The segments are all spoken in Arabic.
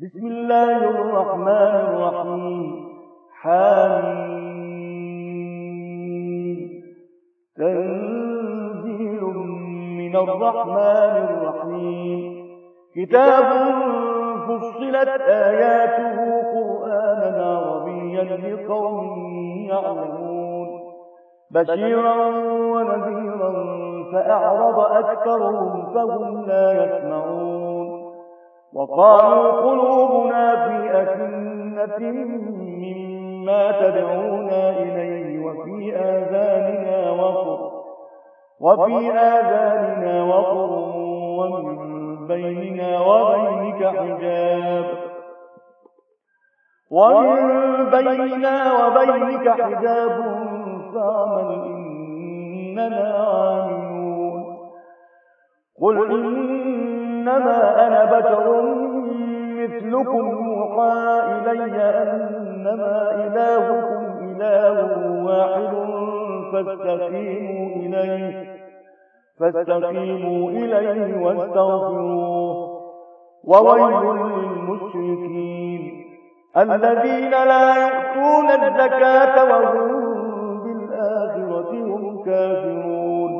بسم الله الرحمن الرحيم. حميم. تنزيل من الرحمن الرحيم. كتاب فصلت آياته قرآنا عربيا لقوم يعلمون بشيرا ونذيرا فأعرض أكثرهم فهم لا يسمعون وقالوا قلوبنا في أكنة مما تدعونا إليه وفي آذاننا وقر ومن بيننا وبينك حجاب فاعمل إننا عاملون. قل إنما أنا بشر مثلكم يوحى إلي أنما إلهكم إله واحد فاستقيموا إليه واستغفروه. وويل للمشركين الذين لا يؤتون الزكاة وهم بالآخرة هم كافرون.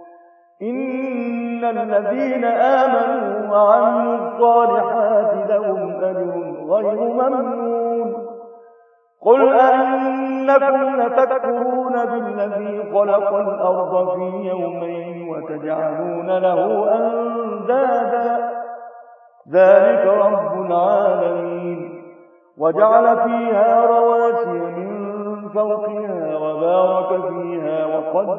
إن الذين آمنوا وعملوا الصالحات لهم أجر غير ممنون. قل أئنكم لتكفرون بالذي خلق الأرض في يومين وتجعلون له أندادا ذلك رب العالمين. وجعل فيها رواسي من فوقها وبارك فيها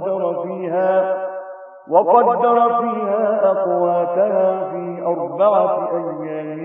وقدر فيها أقواتها في 4 أيام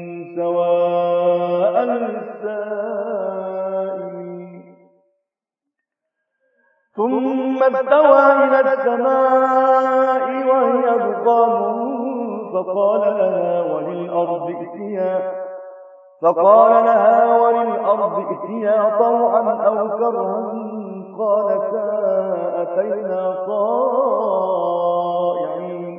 سواء للسائلين. ثم استوى إلى السماء وهي دخان فقال لها وللأرض ائتيا طوعا أو كرها قالتا أتينا طائعين.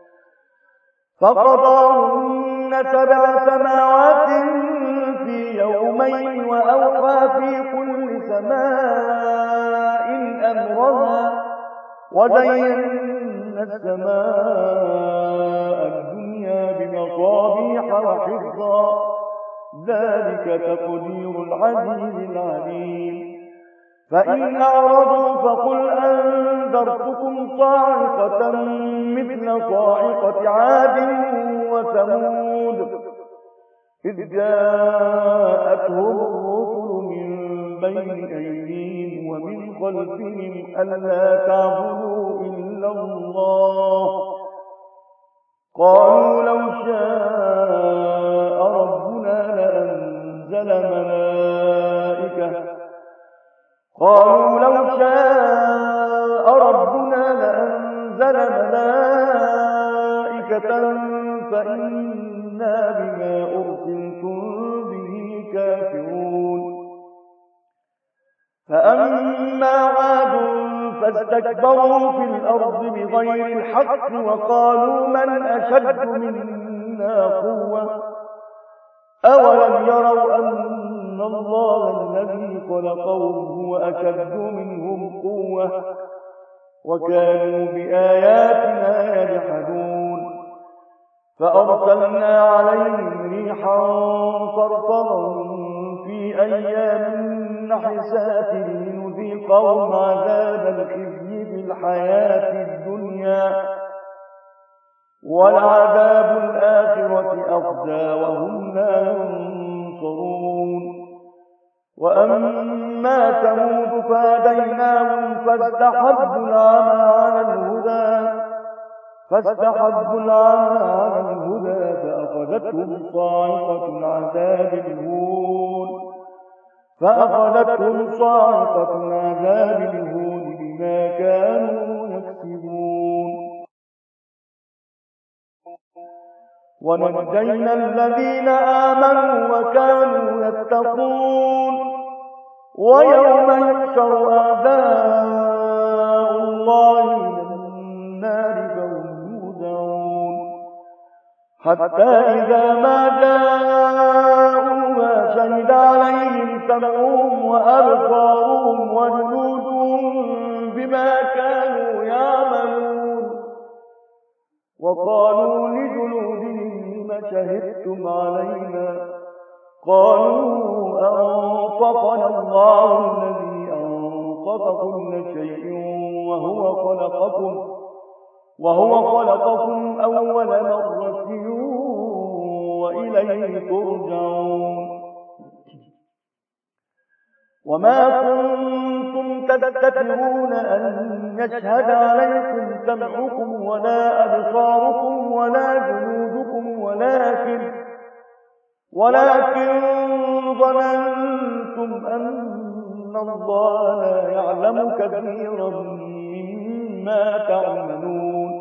فقضاهن 7 سماوات في يومين وأوحى في كل سماء أمرها وزينا السماء الدنيا بمصابيح وحفظا ذلك تقدير العزيز العليم. فإن أعرضوا فقل أنذرتكم صاعقة مثل صاعقة عاد وثمود إذ جاءتهم الرسل من بين أيديهم ومن خلفهم ألا تعبدوا إلا الله قالوا لو شاء ربنا لأنزل ملائكة فإنا بما أرسلتم به كافرون. فأما عاد فاستكبروا في الأرض بغير الحق وقالوا من أشد منا قوة أولم يروا أن الله الذي خلقهم هو أشد منهم قوة وكانوا بآياتنا يجحدون. فأرسلنا عليهم ريحا صرصرا في أيام نحسات لنذيقهم عذاب الخزي في الحياة الدنيا ولعذاب الآخرة أخزى وهم لا ينصرون. وأما ثمود فهديناهم فاستحبوا العمى على الهدى فأخذتهم صاعقة العذاب الهون بما كانوا يكسبون. ونجينا الذين آمنوا وكانوا يتقون. ويوم يحشر أعداء الله إلى النار فهم يوزعون حتى إذا ما جاءوا سمعهم وأبصارهم وجلودهم بما كانوا يعملون. وقالوا لجلودهم لم شهدتم علينا؟ قالوا أنطقنا الله الذي أنطق كل شيء وهو خلقكم أول مرة وإليه ترجعون. وما كنتم تستترون أن يشهد عليكم سمعكم ولا أبصاركم ولا جلودكم ولكن ظننتم أن الله لا يعلم كثيرا مما تعملون.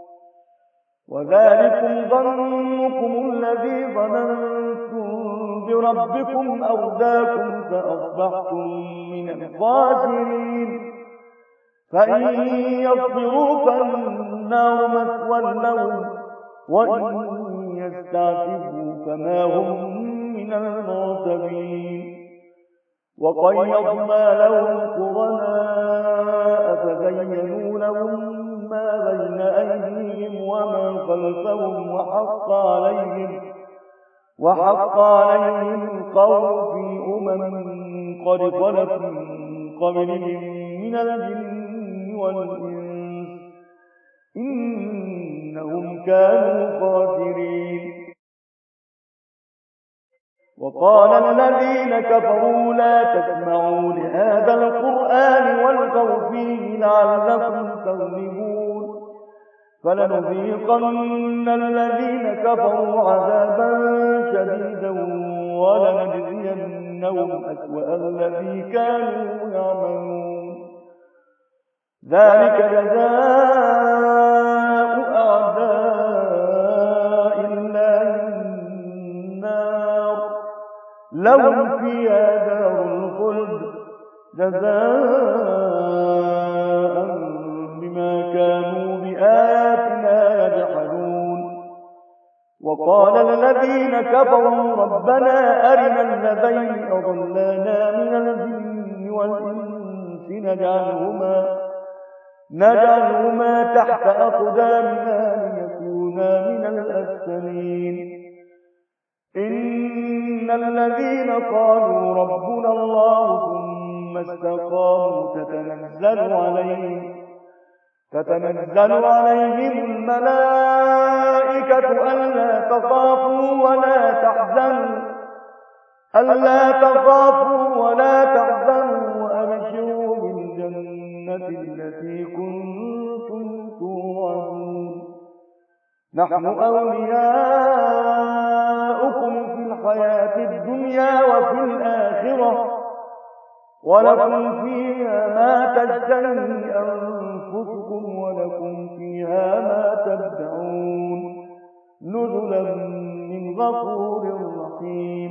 وذلكم ظنكم الذي ظننتم بربكم أرداكم فأصبحتم من الخاسرين. فإن يصبروا فالنار مثوى لهم وإن يستعتبوا فما هم من المعتبين. وقيضنا لهم قرناء فزينوا لهم ما بين أيديهم وما خلفهم وحق عليهم القول في قد خلت من قبلهم من الجن والإنس إنهم كانوا خاسرين. وقال الذين كفروا لا تسمعوا لهذا القرآن والغوا فيه لعلكم تغلبون. فلنذيقن الذين كفروا عذابا شديدا ولنجزينهم أسوأ الذي كانوا يعملون. ذلك جزاء أعداء الله النار لهم فيها دار الخلد جزاء بما كانوا بآياتنا يجحدون. وقال الذين كفروا ربنا أرنا الذين أضلانا من الجن والإنس نجعلهما تحت أقدامنا ليكونا من الأسفلين. إن الذين قالوا ربنا الله ثم استقاموا تتنزل عليهم الملائكة ألا تخافوا ولا تحزنوا وأبشروا بالجنة التي كنتم توعدون. نحن أولياؤكم في الحياة الدنيا وفي الآخرة ولكم فيها ما تشتهي أنفسكم ولكم فيها ما تدعون نزلا من غفور رحيم.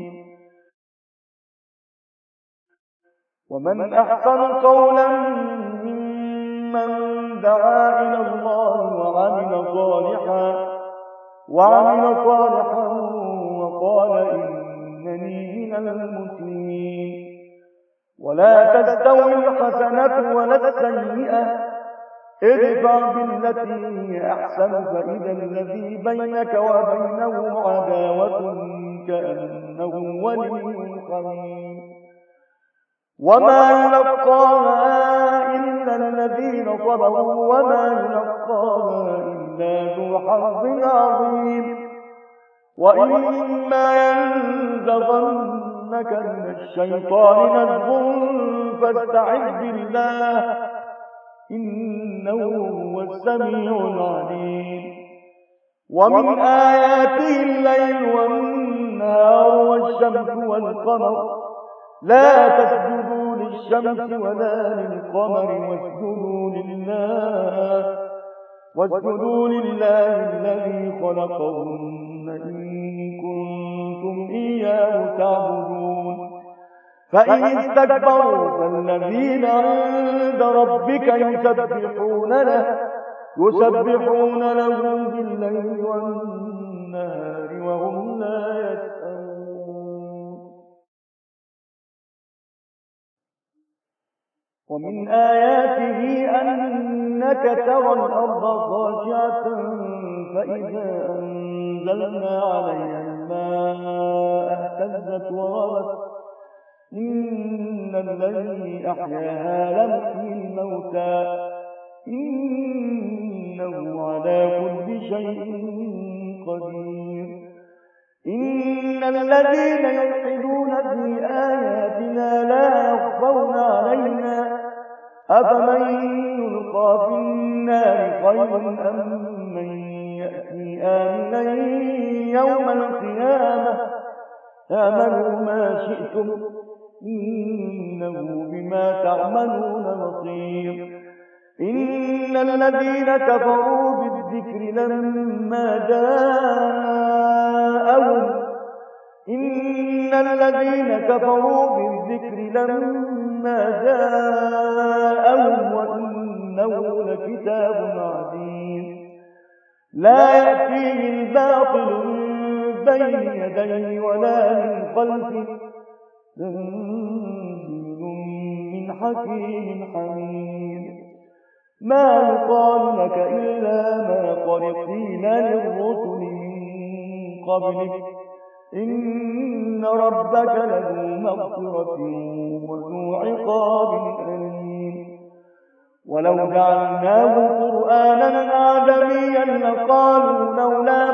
ومن أحسن قولا ممن دعا إلى الله وعمل صالحا وقال إنني من المسلمين. ولا تستوي الحسنة ولا السيئة ادفع بالتي هي أحسن فإذا الذي بينك وبينه عداوة كأنه ولي حميم. وما يلقاها إلا الذين صبروا وما يلقاها إلا ذو حظ عظيم. وإما ينزغنك من الشيطان نزغ فاستعذ بالله إنه هو السميع العليم. ومن آياته الليل والنهار والشمس والقمر لا تسجدوا للشمس ولا للقمر واسجدوا لله الذي خلقهن إن كنتم إياه تعبدون. فإن استكبروا فالذين عند ربك يسبحون له بالليل والنهار وهم لا يسأمون. ومن آياته أنك ترى الأرض خاشعة فإذا أنزلنا عليها الماء اهتزت وربت إن الذي أحياها لمحيي الموتى إنه على كل شيء قدير إن الذين يلحدون في آياتنا لا يخفون علينا أفمن يلقى في النار خير أم من يأتي آمنا يوم القيامة اعملوا ما شئتم إنه بما تعملون بصير إن الذين كفروا بالذكر لما جاءهم وإنه لكتاب عزيز لا يأتيه الباطل من بين يديه ولا من خلفه تنزيل من حكيم حميد ما يقال لك إلا ما قد قيل للرسل من قبلك إن ربك لذو مغفرة وذو عقاب أليم ولو جعلناه قرآنا أعجميا لقالوا لولا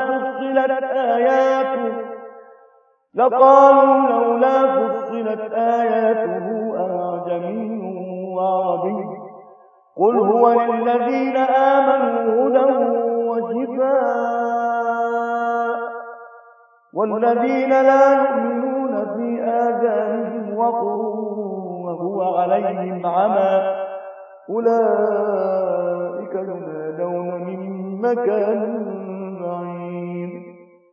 فصلت آياته أعجمي وعربي قل هو للذين آمنوا هدى وشفاء والذين لا يؤمنون في آذانهم وقر وهو عليهم عمى أولئك ينادون من مكان بعيد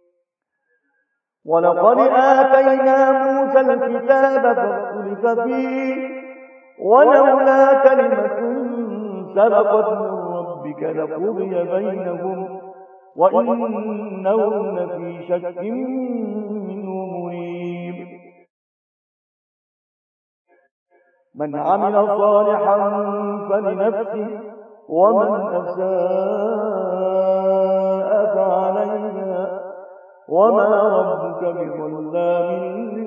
ولقد آتينا موسى الكتاب فاختلف فيه ولولا كلمة سبقت من ربك لقضي بينهم وإنهم لفي شك منه مريب من عمل صالحا فلنفسه ومن أساء فعليها وما ربك بظلام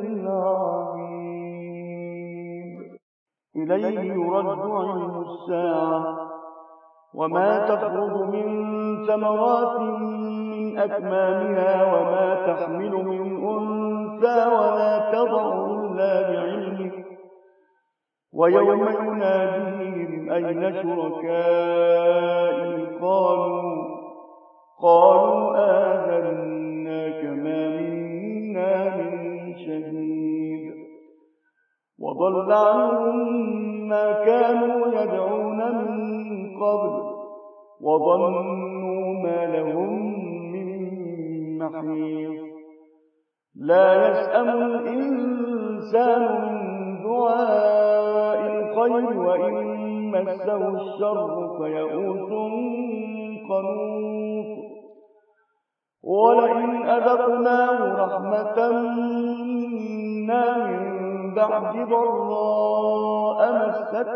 للعبيد إليه يرد علم الساعة وما تخرج من ثمرات من أكمامها وما تحمل من أنثى ولا تضع إلا بعلمه ويوم يناديهم أين شركائي قالوا آذناك ما منا من شهيد وضل عنهم ما كانوا يدعون من قبل وظنوا ما لهم من محيص لا يسأم الإنسان من دعاء الخير وإن مسه الشر فيئوس قنوط ولئن أذقناه رحمة منا من بعد ضراء مسته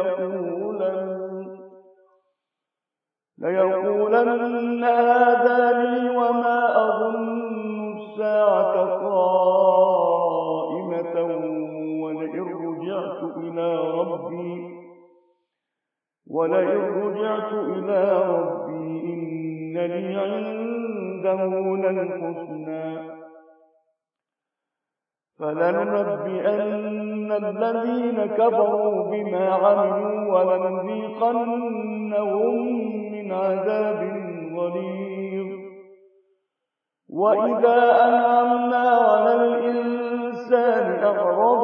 ليقولن هذا لي وما أظن الساعة قائمة ولئن رجعت إلى ربي إن لي عنده للحسنى فلننبئن الذين كفروا بما عملوا ولنذيقنهم من عذاب غليظ وإذا أنعمنا على الإنسان أعرض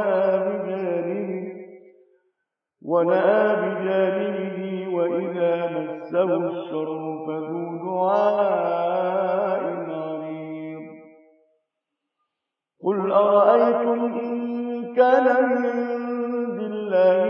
ونأى بجانبه وإذا مسه الشر فذو دعاء عريض قل أرأيتم إن كان من عند الله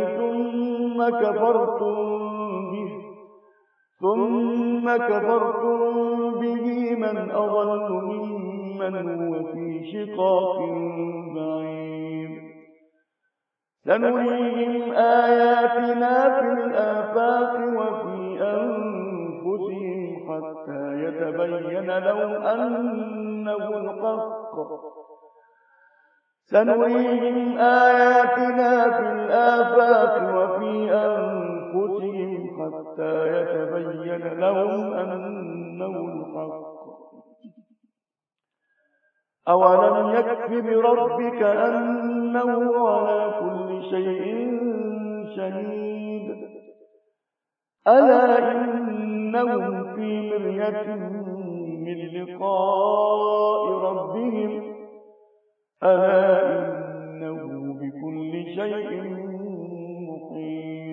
ثم كفرتم به من أضل ممن هو في شقاق بعيد سنريهم آياتنا في الآفاق وفي أنفسهم حتى يتبين لهم أنه الحق سنريهم آياتنا في الآفاق وفي أنفسهم حتى يتبين لهم أنه الحق أولم يكف بربك أنه على كل شيء شهيد ألا إنهم في مرية من لقاء ربهم ألا إنه بكل شيء محيط